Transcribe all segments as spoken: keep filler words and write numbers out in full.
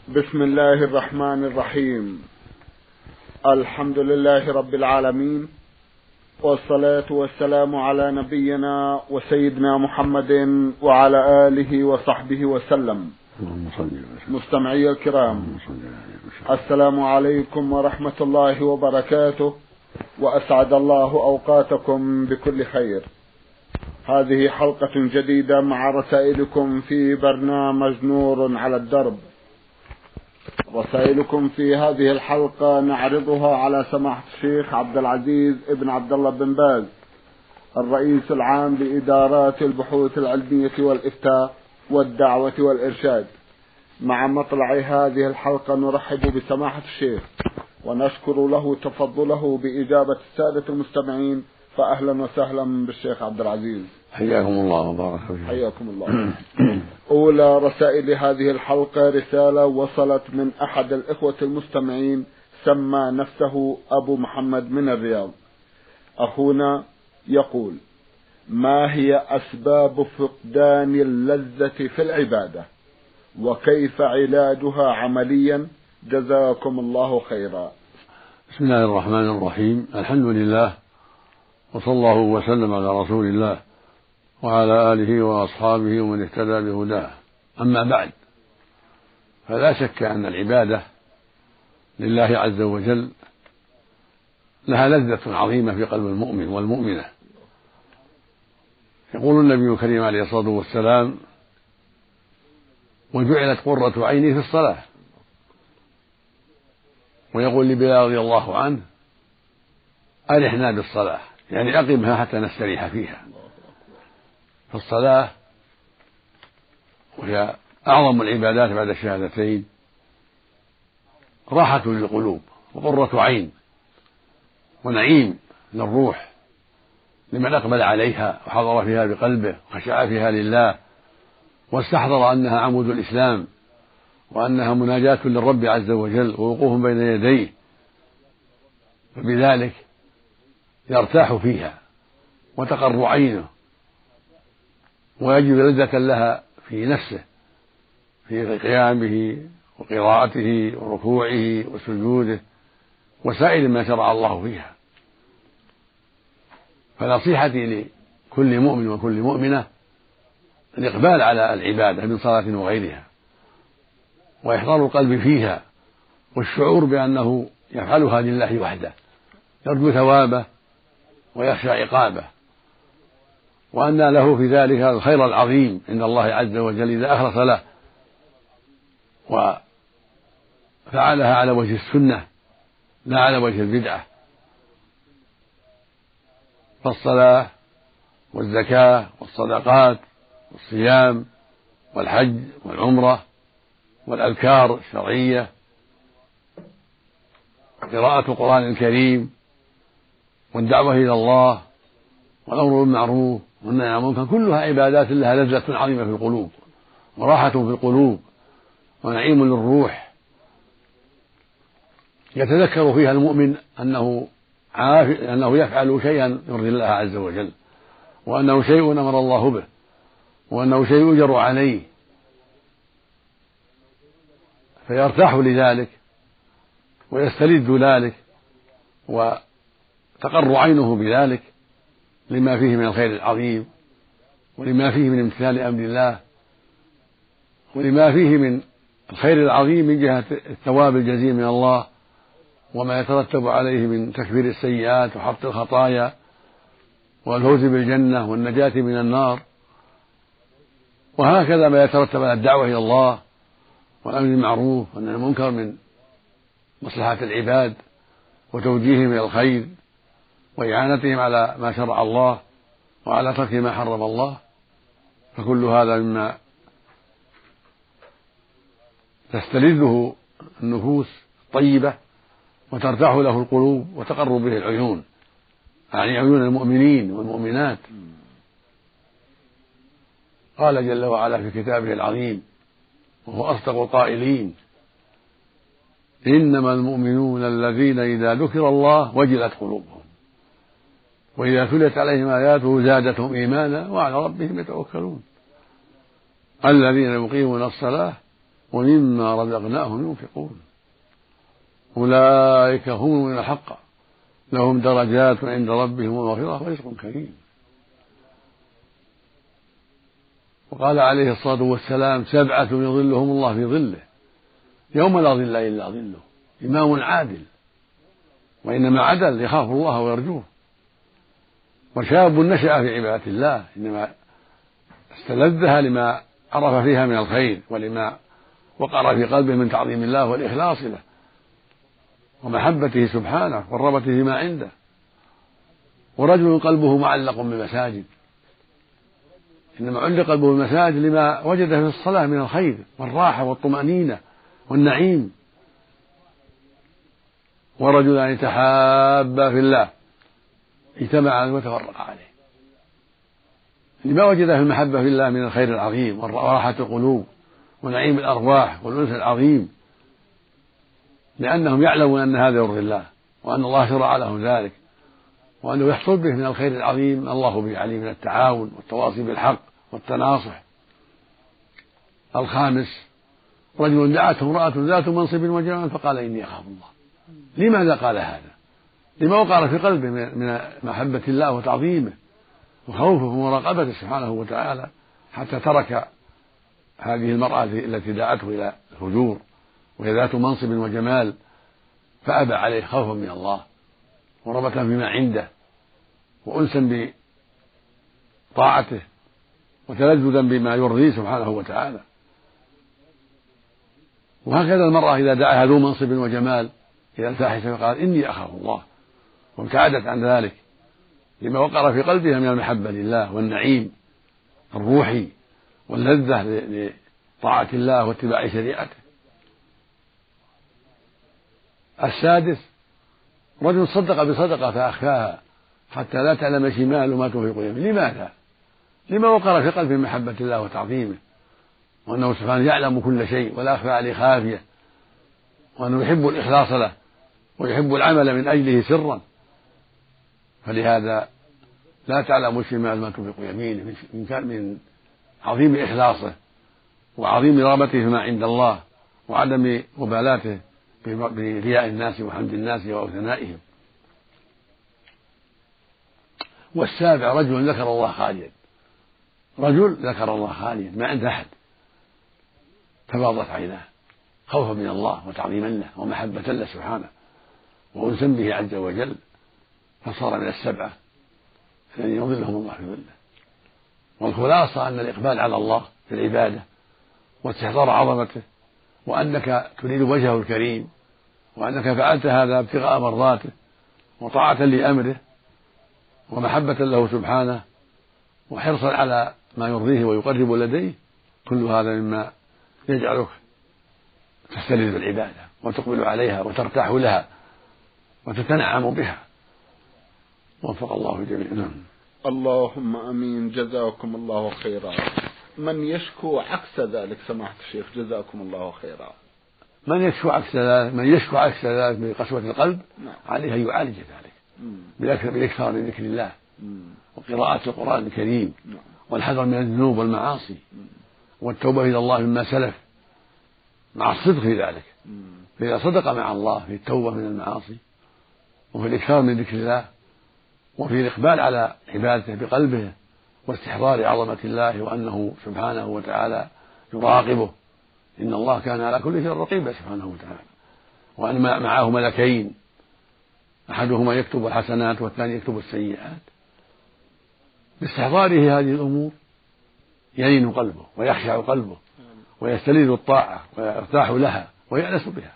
بسم الله الرحمن الرحيم. الحمد لله رب العالمين، والصلاة والسلام على نبينا وسيدنا محمد وعلى آله وصحبه وسلم. مستمعي الكرام، السلام عليكم ورحمة الله وبركاته، وأسعد الله أوقاتكم بكل خير. هذه حلقة جديدة مع رسائلكم في برنامج نور على الدرب. رسائلكم في هذه الحلقة نعرضها على سماحة الشيخ عبد العزيز ابن عبد الله بن باز، الرئيس العام لإدارات البحوث العلمية والإفتاء والدعوة والإرشاد. مع مطلع هذه الحلقة نرحب بسماحة الشيخ ونشكر له تفضله بإجابة السادة المستمعين، فأهلا وسهلا بالشيخ عبد العزيز. حياكم الله وبارك فيكم. حياكم الله. أولى رسائل هذه الحلقة رسالة وصلت من أحد الإخوة المستمعين، سمى نفسه أبو محمد من الرياض. أخونا يقول: ما هي أسباب فقدان اللذة في العبادة، وكيف علاجها عمليا؟ جزاكم الله خيرا. بسم الله الرحمن الرحيم. الحمد لله، وصلى الله وسلم على رسول الله وعلى آله وأصحابه ومن اهتدى بهداه. أما بعد، فلا شك أن العبادة لله عز وجل لها لذة عظيمة في قلب المؤمن والمؤمنة. يقول النبي الكريم عليه الصلاة والسلام: وجعلت قرة عيني في الصلاة. ويقول لبلال رضي الله عنه: أرحنا بالصلاة، يعني أقمها حتى نستريح فيها. فالصلاة وهي أعظم العبادات بعد الشهادتين راحة للقلوب وقرة عين ونعيم للروح لمن أقبل عليها وحضر فيها بقلبه وخشع فيها لله واستحضر أنها عمود الإسلام، وأنها مناجاة للرب عز وجل ووقوف بين يديه، فبذلك يرتاح فيها وتقر عينه ويجد لذة لها في نفسه، في قيامه وقراءته وركوعه وسجوده وسائر ما شرع الله فيها. فنصيحتي لكل مؤمن وكل مؤمنة الإقبال على العبادة من صلاة وغيرها، وإحضار القلب فيها، والشعور بأنه يفعلها لله وحده، يرجو ثوابه ويخشى عقابه، وأن له في ذلك الخير العظيم عند الله عز وجل إذا أخلص له وفعلها على وجه السنة لا على وجه البدعة. فالصلاة والزكاة والصدقات والصيام والحج والعمرة والأذكار الشرعية وقراءة القرآن الكريم والدعوة إلى الله والأمر بالمعروف والنهي عن المنكر كلها عبادات لها لذة عظيمة في القلوب وراحة في القلوب ونعيم للروح، يتذكر فيها المؤمن أنه أنه يفعل شيئا يرضي الله عز وجل، وأنه شيء أمر الله به، وأنه شيء يؤجر عليه، فيرتاح لذلك ويستلذ ذلك وتقر عينه بذلك لما فيه من الخير العظيم، ولما فيه من امتثال أمر الله، ولما فيه من الخير العظيم من جهة الثواب الجزيل من الله، وما يترتب عليه من تكفير السيئات وحط الخطايا والفوز بالجنة والنجاة من النار. وهكذا ما يترتب على الدعوة إلى الله والأمر بالمعروف والنهي عن المنكر من مصلحة العباد وتوجيههم إلى الخير وإعانتهم على ما شرع الله وعلى ترك ما حرم الله. فكل هذا مما تستلذه النفوس الطيبة وترتاح له القلوب وتقر به العيون، يعني عيون المؤمنين والمؤمنات. قال جل وعلا في كتابه العظيم وهو أصدق القائلين: إنما المؤمنون الذين إذا ذكر الله وجلت قلوبهم وإذا تليت عليهم آياته زادتهم إيمانا وعلى ربهم يتوكلون الذين يقيمون الصلاة ومما رزقناهم ينفقون أولئك هم المؤمنون حقا لهم درجات عند ربهم ومغفرة ورزق كريم. وقال عليه الصلاة والسلام سبعة يظلهم الله في ظله يوم لا ظل إلا ظله إمام عادل وإنما عدل يخاف الله ويرجوه، وشاب نشأ في عبادة الله إنما استلذها لما عرف فيها من الخير ولما وقر في قلبه من تعظيم الله والإخلاص له ومحبته سبحانه والرغبة فيما عنده، ورجل قلبه معلق بالمساجد إنما علق قلبه بالمساجد لما وجد في الصلاة من الخير والراحة والطمأنينة والنعيم. ورجلان تحابا في الله اجتمعا وتفرقا عليه لما وجد في المحبة في الله من الخير العظيم وراحة القلوب ونعيم الأرواح والأنس العظيم، لأنهم يعلمون أن هذا يرضي الله وأن الله شرع لهم ذلك وأنه يحصل به من الخير العظيم الله به عليه من التعاون والتواصي بالحق والتناصح. الخامس رجل دعته امرأة ذات منصب وجمال فقال إني أخاف الله. لماذا قال هذا؟ لما وقر في قلبه من محبة الله وتعظيمه وخوفه ومراقبته سبحانه وتعالى حتى ترك هذه المرأة التي دعته إلى الفجور وهي ذات منصب وجمال فأبى عليه خوفا من الله ورغبة فيما عنده وأنسا بطاعته وتلذذا بما يرضيه سبحانه وتعالى. وهكذا المرأة إذا دعاها ذو منصب وجمال إلى الفاحشة فقال إني أخاف الله وابتعدت عن ذلك لما وقر في قلبها من المحبة لله والنعيم الروحي واللذة لطاعة الله واتباع شريعته. السادس رجل صدق بصدقة فأخفاها حتى لا تعلم شماله ما تنفق يمينه. لماذا؟ لما وقر في قلبه محبة الله وتعظيمه وأنه سبحانه يعلم كل شيء ولا أخفى عليه خافية وأنه يحب الإخلاص له ويحب العمل من أجله سرا، فلهذا لا تعلم شمال ما تنفق يمينه من عظيم إخلاصه وعظيم رغبته فيما عند الله وعدم مبالاته برياء الناس وحمد الناس وثنائهم. والسابع رجل ذكر الله خاليا رجل ذكر الله خاليا ما عنده أحد ففاضت عيناه خوفا من الله وتعظيما له ومحبة له سبحانه وأنسا به عز وجل فصار من السبعة الذين يظلهم الله في ظله. والخلاصة أن الإقبال على الله في العبادة واستحضار عظمته وأنك تريد وجهه الكريم وأنك فعلت هذا ابتغاء مرضاته وطاعة لأمره ومحبة له سبحانه وحرصا على ما يرضيه ويقرب لديه، كل هذا مما يجعلك تستلذ بالعبادة وتقبل عليها وترتاح لها وتتنعم بها. وفق الله جميعا. اللهم امين. جزاكم الله خيرا. من يشكو عكس ذلك سماحة الشيخ جزاكم الله خيرا؟ من يشكو عكس ذلك من يشكو عكس ذلك من قسوة القلب نعم. عليه أن يعالج ذلك بالإكثار من ذكر الله مم. وقراءة القرآن الكريم نعم. والحذر من الذنوب والمعاصي مم. والتوبة إلى الله مما سلف مع الصدق في ذلك، فإذا صدق مع الله في التوبة من المعاصي وفي الإكثار من ذكر الله وفي الإقبال على عبادته بقلبه واستحضار عظمة الله وأنه سبحانه وتعالى يراقبه، إن الله كان على كل شيء رقيبا سبحانه وتعالى، وأن معه ملكين أحدهما يكتب الحسنات والثاني يكتب السيئات. باستحضاره هذه الأمور يلين قلبه ويخشع قلبه ويستلذ الطاعة ويرتاح لها ويأنس بها.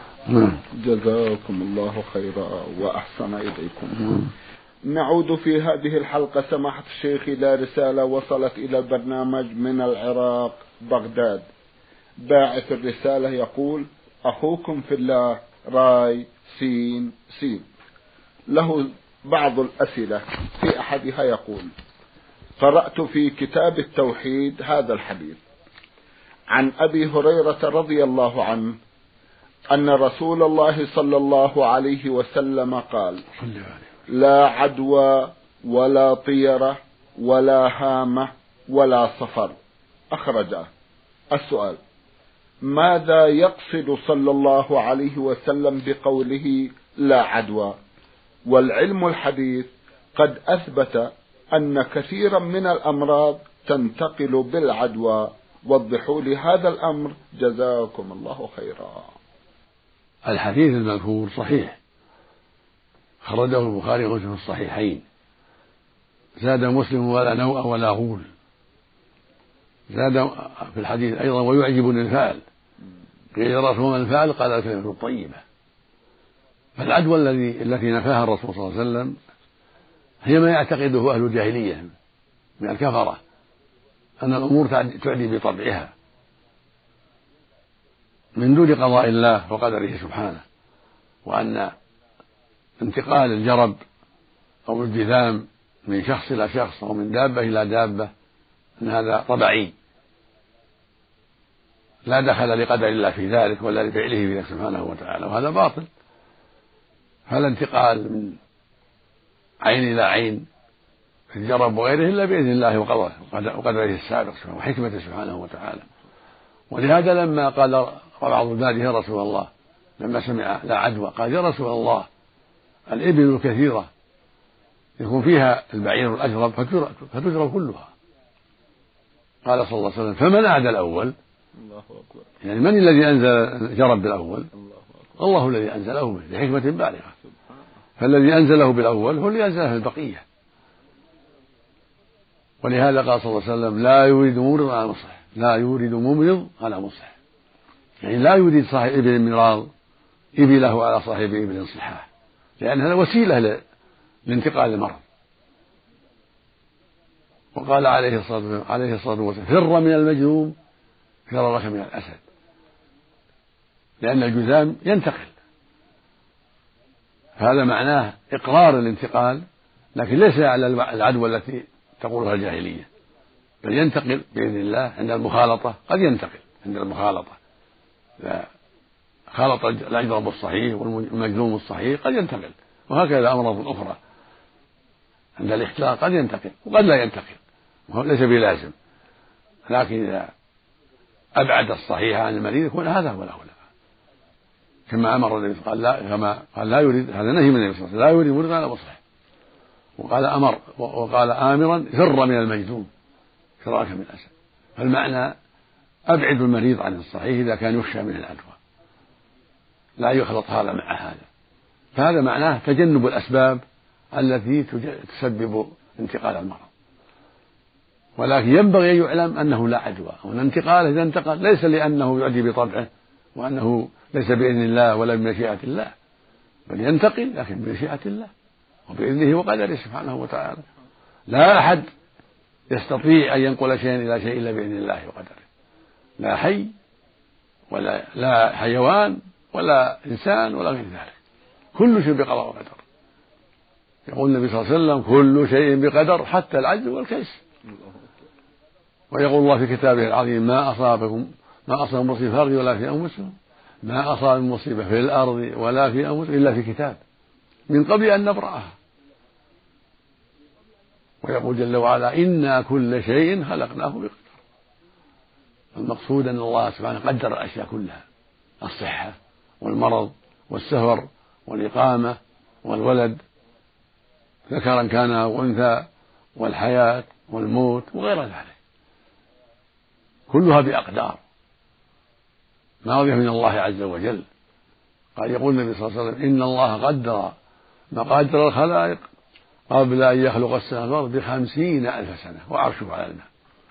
جزاكم الله خيرا وأحسن إليكم. نعود في هذه الحلقة سماحة الشيخ إلى رسالة وصلت إلى البرنامج من العراق بغداد. باعث الرسالة يقول: أخوكم في الله راي سين سين. له بعض الأسئلة، في أحدها يقول: قرأت في كتاب التوحيد هذا الحديث عن أبي هريرة رضي الله عنه أن رسول الله صلى الله عليه وسلم قال: لا عدوى ولا طيرة ولا هامة ولا صفر. أخرجه. السؤال: ماذا يقصد صلى الله عليه وسلم بقوله لا عدوى؟ والعلم الحديث قد أثبت أن كثيرا من الأمراض تنتقل بالعدوى. وضحوا لي هذا الأمر جزاكم الله خيرا. الحديث المذكور صحيح، خرجه البخاري ومسلم في الصحيحين. زاد مسلم ولا نوء ولا غول. زاد في الحديث أيضا ويعجبني الفعل. قيل يا رسول الله الفعل؟ قال الكلمة الطيبة. فالعدوى الذي التي نفاها الرسول صلى الله عليه وسلم هي ما يعتقده أهل الجاهلية من الكفرة، أن الأمور تعدي بطبعها من دون قضاء الله وقدره سبحانه، وأن انتقال الجرب أو الجذام من شخص إلى شخص أو من دابة إلى دابة أن هذا طبعي لا دخل لقدر الله في ذلك ولا لفعله في ذلك سبحانه وتعالى، وهذا باطل. فلا انتقال من عين إلى عين في الجرب وغيره إلا بإذن الله وقدره السابق وحكمته سبحانه وتعالى. ولهذا لما قال بعض عباده يا رسول الله لما سمع لا عدوى قال يا رسول الله الإبل الكثيرة يكون فيها البعير الأجرب فتجرب كلها. قال صلى الله عليه وسلم فمن أعدى الأول؟ الله أكبر. يعني من الذي أنزل جرب بالأول؟ الله, الله الذي أنزله به لحكمة بالغة. فالذي أنزله بالأول هو الذي أنزله البقية. ولهذا قال صلى الله عليه وسلم لا يريد ممرض على مصلح، لا يريد ممرض على مصلح، يعني لا يريد صاحب إبل مراض إبله على صاحب إبل صحاح، لأن هذا وسيلة لانتقال المرض. وقال عليه الصلاة عليه الصلاة والسلام فر من المجذوم فرارك من الأسد، لأن الجذام ينتقل. هذا معناه إقرار الانتقال، لكن ليس على العدوى التي تقولها الجاهلية، بل ينتقل بإذن الله عند المخالطة. قد ينتقل عند المخالطة إذا خالط الأجرب الصحيح والمجذوم الصحيح قد ينتقل، وهكذا أمراض أخرى عند الاختلاط قد ينتقل وقد لا ينتقل، وهو ليس بلازم. لكن إذا أبعد الصحيح عن المريض يكون هذا هو الأولى، كما أمر النبي قال لا كما قال لا يريد، هذا نهي من النبي صلى الله عليه وسلم لا يريد مريض على مصلح. وقال أمر وقال آمرا فر من المجذوم فراك من الأسد. فالمعنى أبعد المريض عن الصحيح إذا كان يخشى من العدوى، لا يخلط هذا مع هذا. فهذا معناه تجنب الأسباب التي تسبب انتقال المرض. ولكن ينبغي أن يعلم أنه لا عدوى، وأن انتقاله إذا انتقل ليس لأنه يعدي بطبعه وأنه ليس بإذن الله ولا بمشيئة الله، بل ينتقل لكن بمشيئة الله وبإذنه وقدره سبحانه وتعالى. لا أحد يستطيع أن ينقل شيئا إلى شيء إلا بإذن الله وقدره، لا حي ولا لا حيوان ولا إنسان ولا غير ذلك، كل شيء بقضاء وقدر. يقول النبي صلى الله عليه وسلم كل شيء بقدر حتى العجز والكيس. ويقول الله في كتابه العظيم ما أصابكم ما أصاب مصيبة في الأرض ولا في أنفسكم ما أصاب مصيبة في الأرض ولا في أنفسكم إلا في كتاب من قبل أن نبرأها. ويقول جل وعلا إنا كل شيء خلقناه بقدر. المقصود أن الله سبحانه قدر الأشياء كلها، الصحة والمرض والسفر والإقامة والولد ذكرا كان أو أنثى والحياة والموت وغير ذلك، كلها بأقدار ماضية من الله عز وجل. قال يقول النبي صلى الله عليه وسلم إن الله قدر مقادر الخلائق قبل أن يخلق السماوات والأرض بخمسين ألف سنة وعرشه على الماء.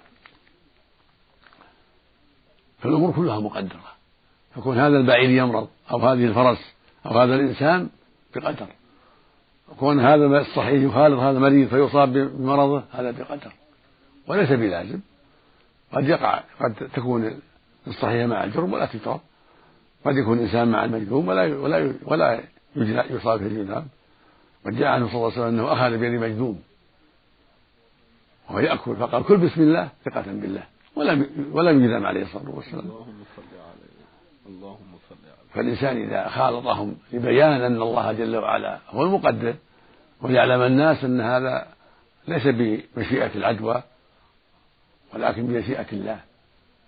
فالأمور كلها مقدرة، فكون هذا البعير يمرض أو هذه الفرس أو هذا الإنسان بقدر، وكون هذا الصحيح يخالط هذا المريض فيصاب بمرضه هذا بقدر وليس بلازم. قد يقع قد تكون الصحيح مع الجرم ولا تجرب، قد يكون الإنسان مع المجذوم ولا ولا ولا يصاب في الجذام. وجاء عنه صلى الله عليه وسلم أنه أخذ بيد مجذوم وهو يأكل فقال كل بسم الله ثقة بالله ولم ولم يجذم عليه الصلاة والسلام. اللهم صل عليه اللهم صل عليه. فالإنسان إذا خالطهم لبيان أن الله جل وعلا هو المقدر ويعلم الناس أن هذا ليس بمشيئة العدوى ولكن بمشيئة الله،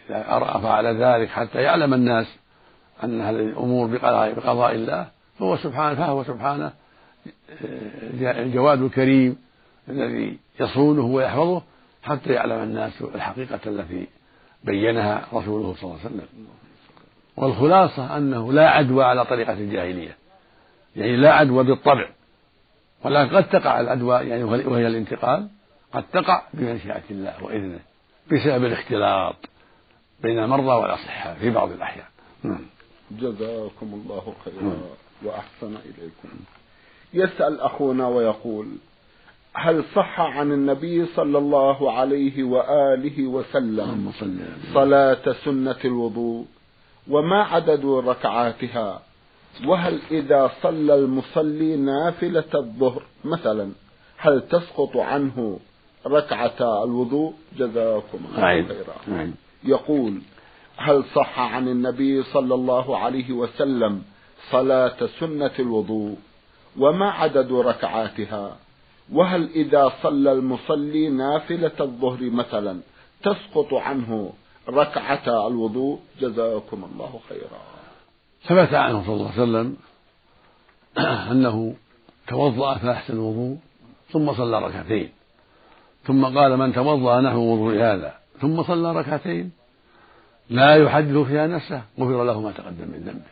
إذا فعل ذلك حتى يعلم الناس أن هذه الأمور بقضاء, بقضاء الله فهو سبحانه فهو سبحانه الجواد الكريم الذي يصونه ويحفظه حتى يعلم الناس الحقيقة التي بينها رسوله صلى الله عليه وسلم. والخلاصة أنه لا عدوى على طريقة الجاهلية، يعني لا عدوى بالطبع، ولكن قد تقع العدوى يعني وهي الانتقال قد تقع بمشيئة الله وإذنه بسبب الاختلاط بين المرضى والأصحاء في بعض الأحيان. جزاكم الله خيرا وأحسن إليكم. يسأل أخونا ويقول: هل صح عن النبي صلى الله عليه وآله وسلم صلاة سنة الوضوء؟ وما عدد ركعاتها؟ وهل إذا صلى المصلي نافلة الظهر مثلا هل تسقط عنه ركعتا الوضوء؟ جزاكم الله خيرا. يقول: هل صح عن النبي صلى الله عليه وسلم صلاة سنة الوضوء؟ وما عدد ركعاتها؟ وهل إذا صلى المصلي نافلة الظهر مثلا تسقط عنه ركعتا الوضوء؟ جزاكم الله خيرا. ثبت عنه صلى الله عليه وسلم أنه توضأ فأحسن الوضوء ثم صلى ركعتين، ثم قال: من توضأ نحو وضوء هذا ثم صلى ركعتين لا يحدث فيها نفسه غفر له ما تقدم من ذنبه.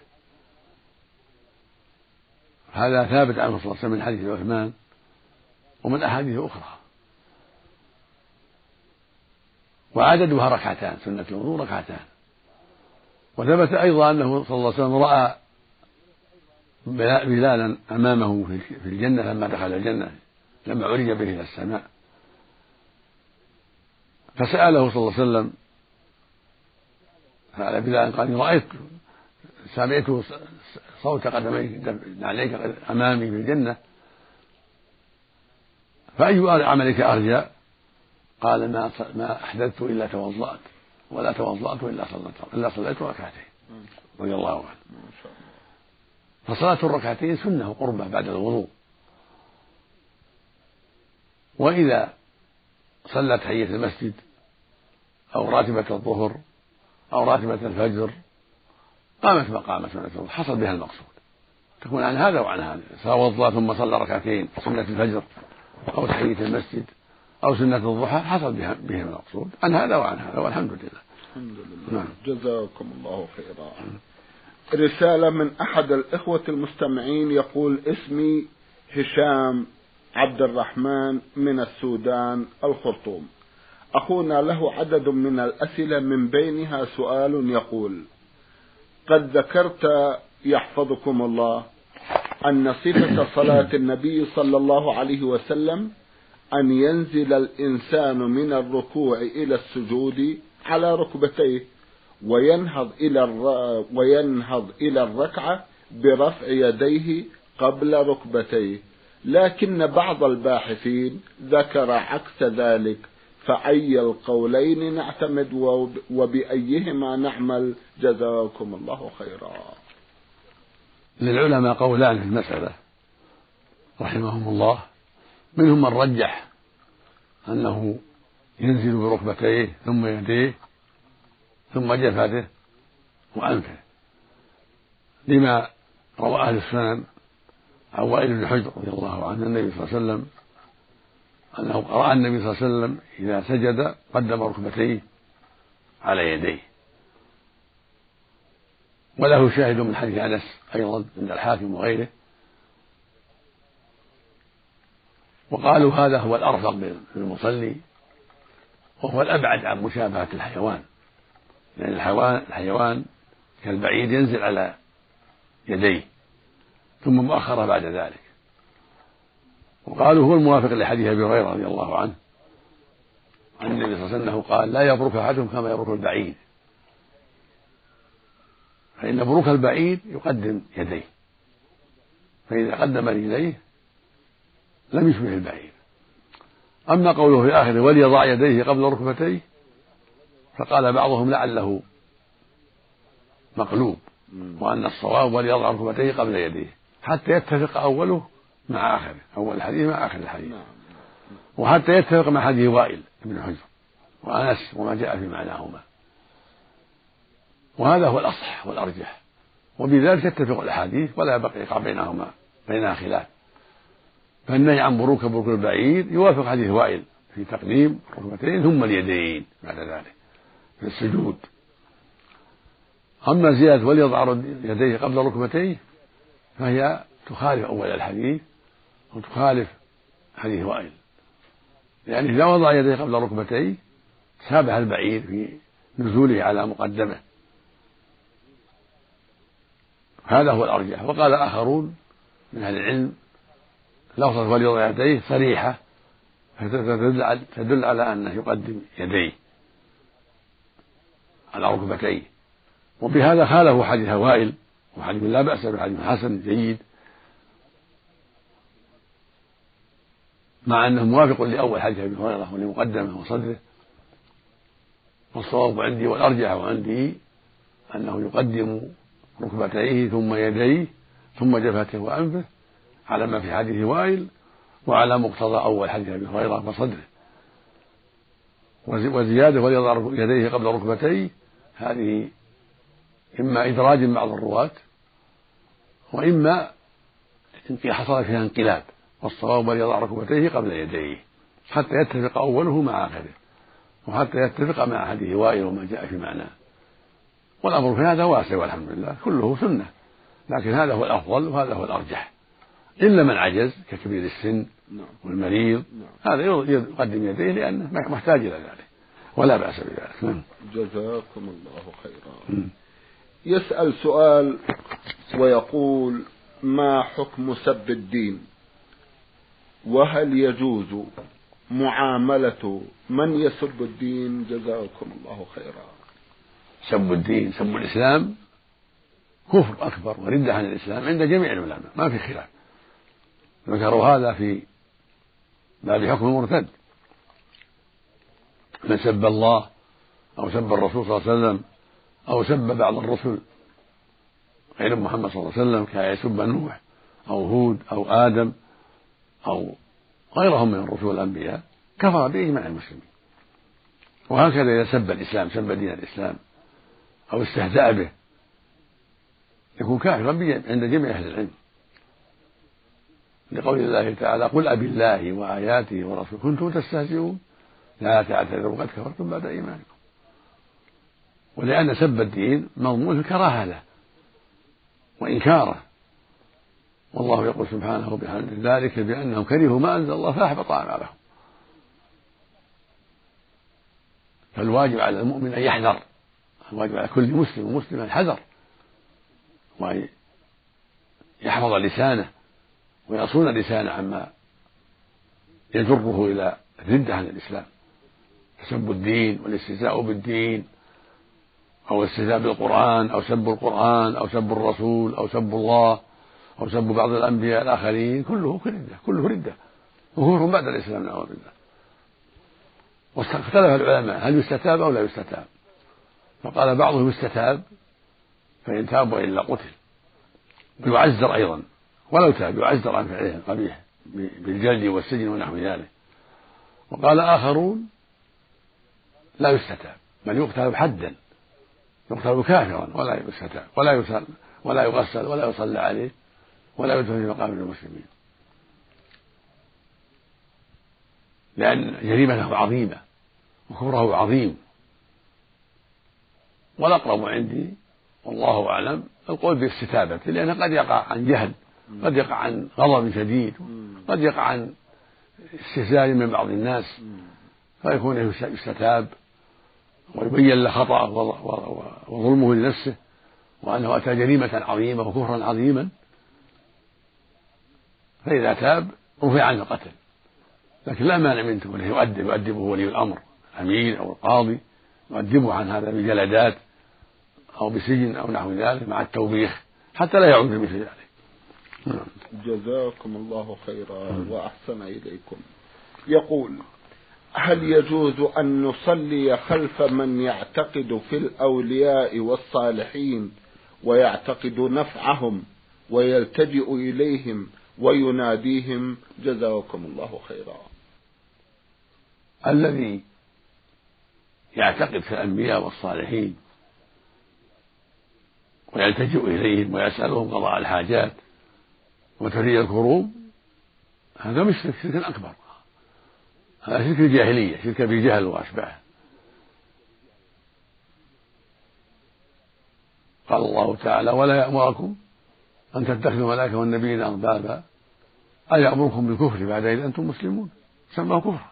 هذا ثابت عنه صلى الله عليه وسلم من حديث عثمان ومن أحاديث أخرى. وعددها ركعتان، سنة الوضوء ركعتان. وثبت أيضا أنه صلى الله عليه وسلم رأى بلالا أمامه في الجنة لما دخل الجنة، لما عرج به إلى السماء، فسأله صلى الله عليه وسلم، سأل بلال قال: رأيت سمعت صوت قدميك عليك أمامي في الجنة، فأي عملك أرجى؟ قال: ما ما أحدثت إلا توضأت، ولا توضأت إلا صليت إلا صليت ركعتين رضي الله عنه. فصلاة الركعتين سنة وقربة بعد الوضوء. وإذا صلت تحية المسجد أو راتبة الظهر أو راتبة الفجر قامت مقام سنة الوضوء حصل بها المقصود، تكون عن هذا وعن هذا، توضأ ثم صلى ركعتين سنة الفجر أو تحية المسجد أو سنة الضحى حصل بها المقصود عن هذا وعن هذا، والحمد لله. الحمد لله. نعم. جزاكم الله خيرا. رسالة من أحد الإخوة المستمعين يقول: اسمي هشام عبد الرحمن من السودان الخرطوم. أخونا له عدد من الأسئلة من بينها سؤال يقول: قد ذكرت يحفظكم الله أن صفة صلاة النبي صلى الله عليه وسلم أن ينزل الإنسان من الركوع إلى السجود على ركبتيه وينهض إلى وينهض إلى الركعة برفع يديه قبل ركبتيه، لكن بعض الباحثين ذكر عكس ذلك، فأي القولين نعتمد وبأيهما نعمل؟ جزاكم الله خيرا. للعلماء قولان في المسألة رحمهم الله، منهم من رجح أنه ينزل بركبتيه ثم يديه ثم جبهته وأنفه، لما روى أهل السنن عن وائل بن حجر رضي الله عنه النبي صلى الله عليه وسلم أنه رأى النبي صلى الله عليه وسلم إذا سجد قدم ركبتيه على يديه. وله شاهد من حديث أنس أيضا عند الحاكم وغيره، وقالوا هذا هو الأرفق بالمصلي وهو الأبعد عن مشابهة الحيوان، لأن الحيوان الحيوان كالبعيد ينزل على يديه ثم مؤخرة بعد ذلك. وقالوا هو الموافق لحديث أبي هريرة رضي الله عنه عن النبي صلى الله عليه وسلم قال: لا يبرك أحدكم كما يبرك البعيد، فإن بروك البعيد يقدم يديه، فإذا قدم رجليه لم يشبه البعيد. أما قوله في آخره: وليضع يديه قبل ركبتيه، فقال بعضهم لعله مقلوب، وأن الصواب وليضع ركبتيه قبل يديه حتى يتفق أوله مع آخره، أول الحديث مع آخر الحديث، وحتى يتفق مع حديث وائل بن حجر وأنس وما جاء في معناهما. وهذا هو الأصح والأرجح، وبذلك تتفق الأحاديث ولا بقي يقع بينهما بينها خلاف. فالنهي عن بروك بروك البعير يوافق حديث وائل في تقديم الركبتين ثم اليدين بعد ذلك في السجود. أما زيادة وليضع يديه قبل ركبتيه فهي تخالف أول الحديث وتخالف حديث وائل، لأنه إذا وضع يديه قبل ركبتيه شابه البعير في نزوله على مقدمه، هذا هو الأرجح. وقال آخرون من أهل العلم لفظة وليضع يديه صريحة تدل على أنه يقدم يديه على ركبتيه، وبهذا خالفوا حديث وائل وحديث لا بأس بحديث حسن جيد، مع أنه موافق لأول حديث أبي هريرة ولمقدمه وصدره. والصواب عندي والأرجح عندي أنه يقدم ركبتيه ثم يديه ثم جبهته وأنفه على ما في حديث وائل وعلى مقتضى أول حديث أبي هريرة وصدره. وزيادة وليضع يديه قبل ركبتيه هذه إما إدراج بعض الرواة وإما حصل فيها انقلاب، والصواب وليضع ركبتيه قبل يديه حتى يتفق أوله مع آخره وحتى يتفق مع حديث وائل وما جاء في معناه. والأمر في هذا واسع والحمد لله كله سنة، لكن هذا هو الأفضل وهذا هو الأرجح، إلا من عجز ككبير السن والمريض هذا يقدم يديه لأنه محتاج إلى ذلك ولا بأس بذلك. جزاكم الله خيرا. يسأل سؤال ويقول: ما حكم سب الدين؟ وهل يجوز معاملة من يسب الدين؟ جزاكم الله خيرا. سب الدين سب الإسلام كفر أكبر وردة عن الإسلام عند جميع العلماء ما في خلاف، ذكروا هذا في باب حكم المرتد. من سب الله أو سب الرسول صلى الله عليه وسلم أو سب بعض الرسل غير محمد صلى الله عليه وسلم كان يسب نوح أو هود أو آدم أو غيرهم من الرسل والأنبياء كفر بإجماع المسلمين. وهكذا إذا سب الإسلام سب دين الإسلام أو استهزأ به يكون كافرا عند جميع أهل العلم، لقول الله تعالى: قل أبي الله وآياته ورسوله كنتم تستهزئون لا تعتذروا قد كفرتم بعد إيمانكم. ولأن سب الدين مضمون الكراهة له وإنكاره، والله يقول سبحانه وبحمده: ذلك بأنهم كرهوا ما أنزل الله فأحبط أعمالهم. فالواجب على المؤمن أن يحذر، الواجب على كل مسلم ومسلم الحذر وأن يحفظ لسانه ويصون لسانه عما يجره إلى الردة عن الإسلام. سب الدين والاستهزاء بالدين أو الاستهزاء بالقرآن أو سب القرآن أو سب الرسول أو سب الله أو سب بعض الأنبياء الآخرين كله ردة كله ردة وكفر بعد الإسلام نعوذ بالله. واختلف العلماء هل يستتاب أو لا يستتاب، فقال بعضهم يستتاب فإن تاب وإلا قتل، ويعزر أيضا ولو تاب يعزر عن فعله القبيح بالجلد والسجن ونحو ذلك. وقال آخرون لا يستتاب بل يقتل حدا، يقتل كافرا ولا يستتاب ولا يسل ولا يغسل ولا يصلى عليه ولا يدفن في مقابر المسلمين، لأن جريمته عظيمة وكفره عظيم. والأقرب عندي والله أعلم القول بالاستتابة، لأنه قد يقع عن جهل، قد يقع عن غضب شديد، قد يقع عن استهزاء من بعض الناس، فيكون يستتاب ويبين له خطأه وظلمه لنفسه وأنه أتى جريمة عظيمة وكفرا عظيما، فإذا تاب رفع عنه القتل، لكن لا مانع منه وله يؤدب يؤدبه ولي الأمر الأمير أو القاضي، يؤدبه عن هذا بجلدات أو بسجن أو نحو ذلك مع التوبيخ حتى لا يعود بمثل ذلك. جزاكم الله خيرا وأحسن إليكم. يقول: هل يجوز أن نصلي خلف من يعتقد في الأولياء والصالحين ويعتقد نفعهم ويلتجئ إليهم ويناديهم؟ جزاكم الله خيرا. الذي يعتقد في الأنبياء والصالحين ويلتجئ إليهم ويسألهم قضاء الحاجات وتفريج الكروب، هذا مش شرك، شرك أكبر، هذا شرك الجاهلية، شرك بجهل وأشباهه. قال الله تعالى: ولا يأمركم أن تتخذوا الملائكة والنبيين أربابا أيأمركم بالكفر بعد إذ أنتم مسلمون، سماه كفرا.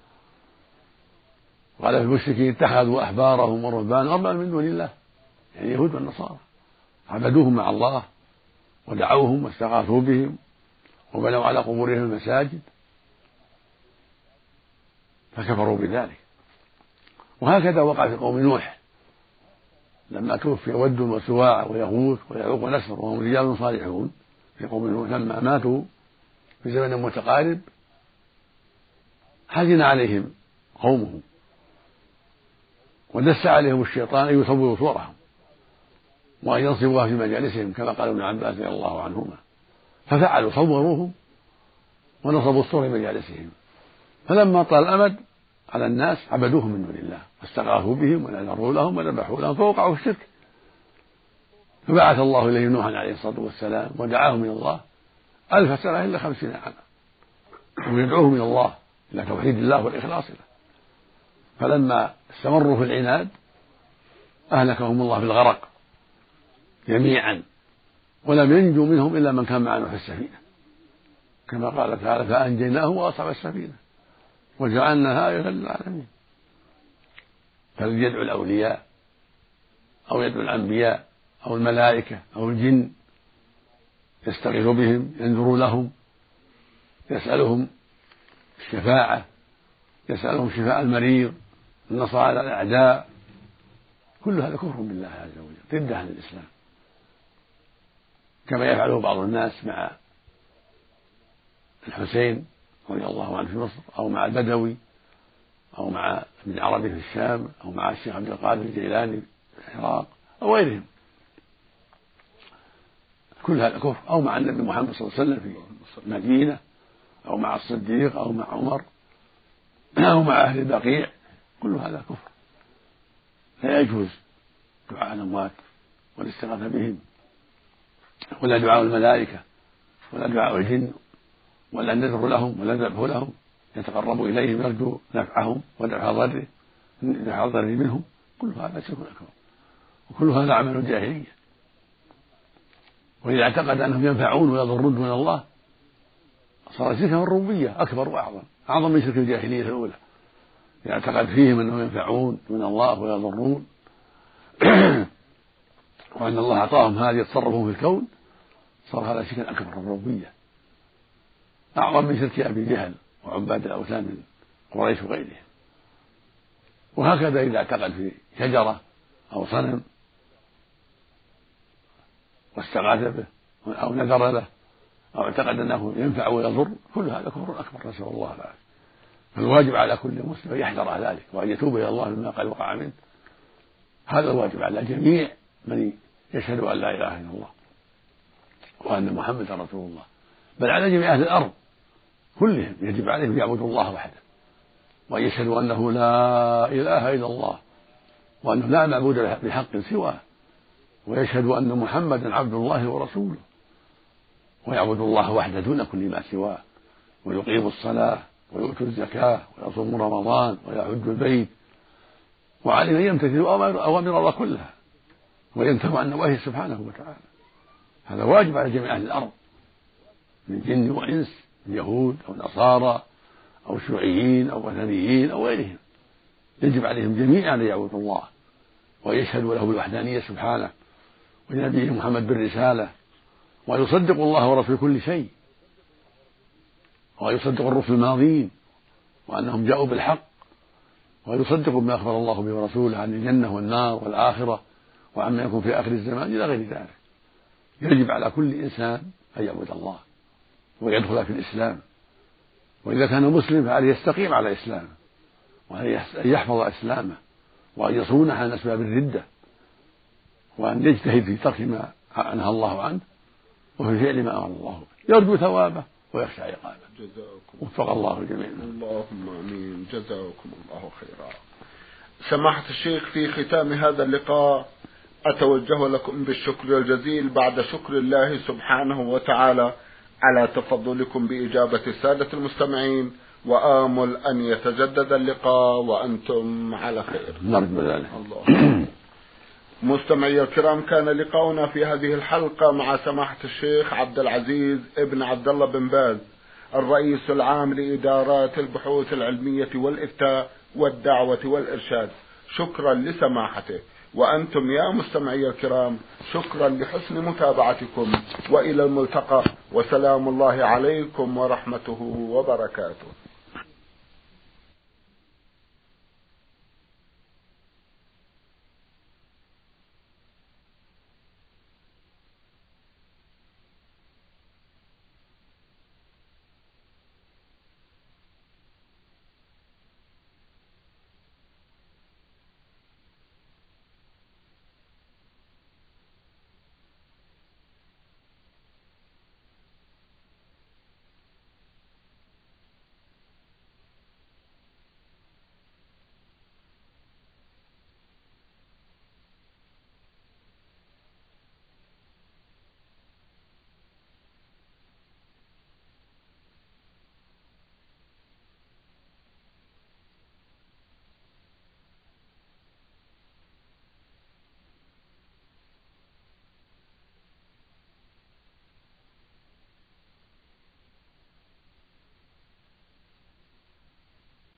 قال في المشركين: اتخذوا أحبارهم ورهبانهم أربابا من دون الله، يعني اليهود والنصارى، عبدوهم مع الله ودعوهم واستغاثوا بهم وبنوا على قبورهم المساجد فكفروا بذلك. وهكذا وقع في قوم نوح لما توفي ود وسواع ويغوث ويعوق ونسر وهم رجال صالحون في قوم نوح، لما ماتوا في زمن متقارب حزن عليهم قومهم ودس عليهم الشيطان أن يصوروا صورهم وأن ينصبوها في مجالسهم كما قال ابن عباس رضي الله عنهما، ففعلوا صوروهم ونصبوا الصور في مجالسهم، فلما طال الأمد على الناس عبدوهم من دون الله واستغاثوا بهم ونذروا لهم وذبحوا لهم فوقعوا في الشرك، فبعث الله إليهم نوحا عليه الصلاة والسلام ودعاهم إلى الله ألف سنة إلا خمسين عاما ويدعوهم إلى الله إلى توحيد الله والإخلاص له، فلما استمروا في العناد أهلكهم الله بالغرق جميعا ولم ينجو منهم إلا من كان مع نوح السفينة، كما قال تعالى: فأنجيناه وأصحاب السفينة وجعلناها آية للعالمين. فالذي يدعو الأولياء أو يدعو الأنبياء أو الملائكة أو الجن يستغيث بهم، ينذر لهم، يسألهم الشفاعة، يسألهم شفاء المريض، النصر على الأعداء، كل هذا كفر بالله عز وجل، ردة عن الإسلام، كما يفعله بعض الناس مع الحسين رضي الله عنه في مصر أو مع البدوي أو مع ابن عربي في الشام أو مع الشيخ عبد القادر الجيلاني في العراق أو غيرهم، كل هذا كفر، أو مع النبي محمد صلى الله عليه وسلم في المدينة أو مع الصديق أو مع عمر أو مع أهل البقيع، كل هذا كفر. لا يجوز دعاء الأموات والاستغاثة بهم ولا دعاء الملائكة ولا دعاء الجن ولا النذر لهم ولا الذبح لهم، يتقرب إليهم يرجو نفعهم ودفع ضره دفع ضره منهم، كل هذا شرك أكبر وكل هذا عمل جاهلية. وإذا اعتقد أنهم ينفعون ويضرون دون الله صار شركا الربوبية أكبر وأعظم، أعظم من شرك الجاهلية الأولى. إذا اعتقد فيهم أنهم ينفعون دون الله ويضرون وأن الله أعطاهم هذه يتصرفون في الكون صار هذا شركا أكبر الربوبية، أعظم من شرك أبي جهل وعباد الأوثان من قريش وغيرهم. وهكذا إذا اعتقد في شجرة أو صنم واستغاث به أو نذر له أو اعتقد أنه ينفع ويضر، كل هذا كفر أكبر، نسأل الله العافية. فالواجب على كل مسلم أن يحذر ذلك وأن يتوب إلى الله مما قد وقع منه، هذا الواجب على جميع من يشهد أن لا إله إلا الله وأن محمدا رسول الله، بل على جميع أهل الأرض كلهم يجب عليهم يعبدوا الله وحده وأن يشهدوا أنه لا إله إلا الله وأنه لا معبود بحق سواه، ويشهدوا أن محمدا عبد الله ورسوله، ويعبدوا الله وحده دون كل ما سواه، ويقيموا الصلاة ويؤتوا الزكاة ويصوموا رمضان ويحجوا البيت، وعليهم أن يمتثلوا أوامر الله كلها وينتهوا عن نواهيه سبحانه وتعالى. هذا واجب على جميع أهل الأرض من جن وإنس، من يهود أو نصارى أو شيوعيين أو وثنيين أو غيرهم، يجب عليهم جميعا أن يعبدوا الله ويشهدوا له بالوحدانية سبحانه ولنبيه محمد بالرسالة، ويصدقوا الله ورسوله كل شيء، ويصدقوا الرسل الماضين وأنهم جاءوا بالحق، ويصدقوا بما أخبر الله به ورسوله عن الجنة والنار والآخرة وعما يكون في آخر الزمان إلى غير ذلك. يجب على كل إنسان أن يعبد الله ويدخل في الإسلام، وإذا كان مسلم فعليه يستقيم على إسلامه وأن يحفظ إسلامه وأن يصونه عن أسباب الردة، وأن يجتهد في ترك ما نهى الله عنه وفي فعل ما أمر الله به، يرجو ثوابه ويخشى عقابه. وفق الله الجميع. اللهم آمين. جزاكم الله خيرا. سماحة الشيخ، في ختام هذا اللقاء أتوجه لكم بالشكر الجزيل بعد شكر الله سبحانه وتعالى على تفضلكم بإجابة السادة المستمعين، وآمل أن يتجدد اللقاء وأنتم على خير. نرجو ذلك. الله. مستمعي الكرام، كان لقاؤنا في هذه الحلقة مع سماحة الشيخ عبد العزيز ابن عبد الله بن باز، الرئيس العام لإدارات البحوث العلمية والإفتاء والدعوة والإرشاد. شكرا لسماحته، وأنتم يا مستمعي الكرام شكرا لحسن متابعتكم، وإلى الملتقى، وسلام الله عليكم ورحمته وبركاته.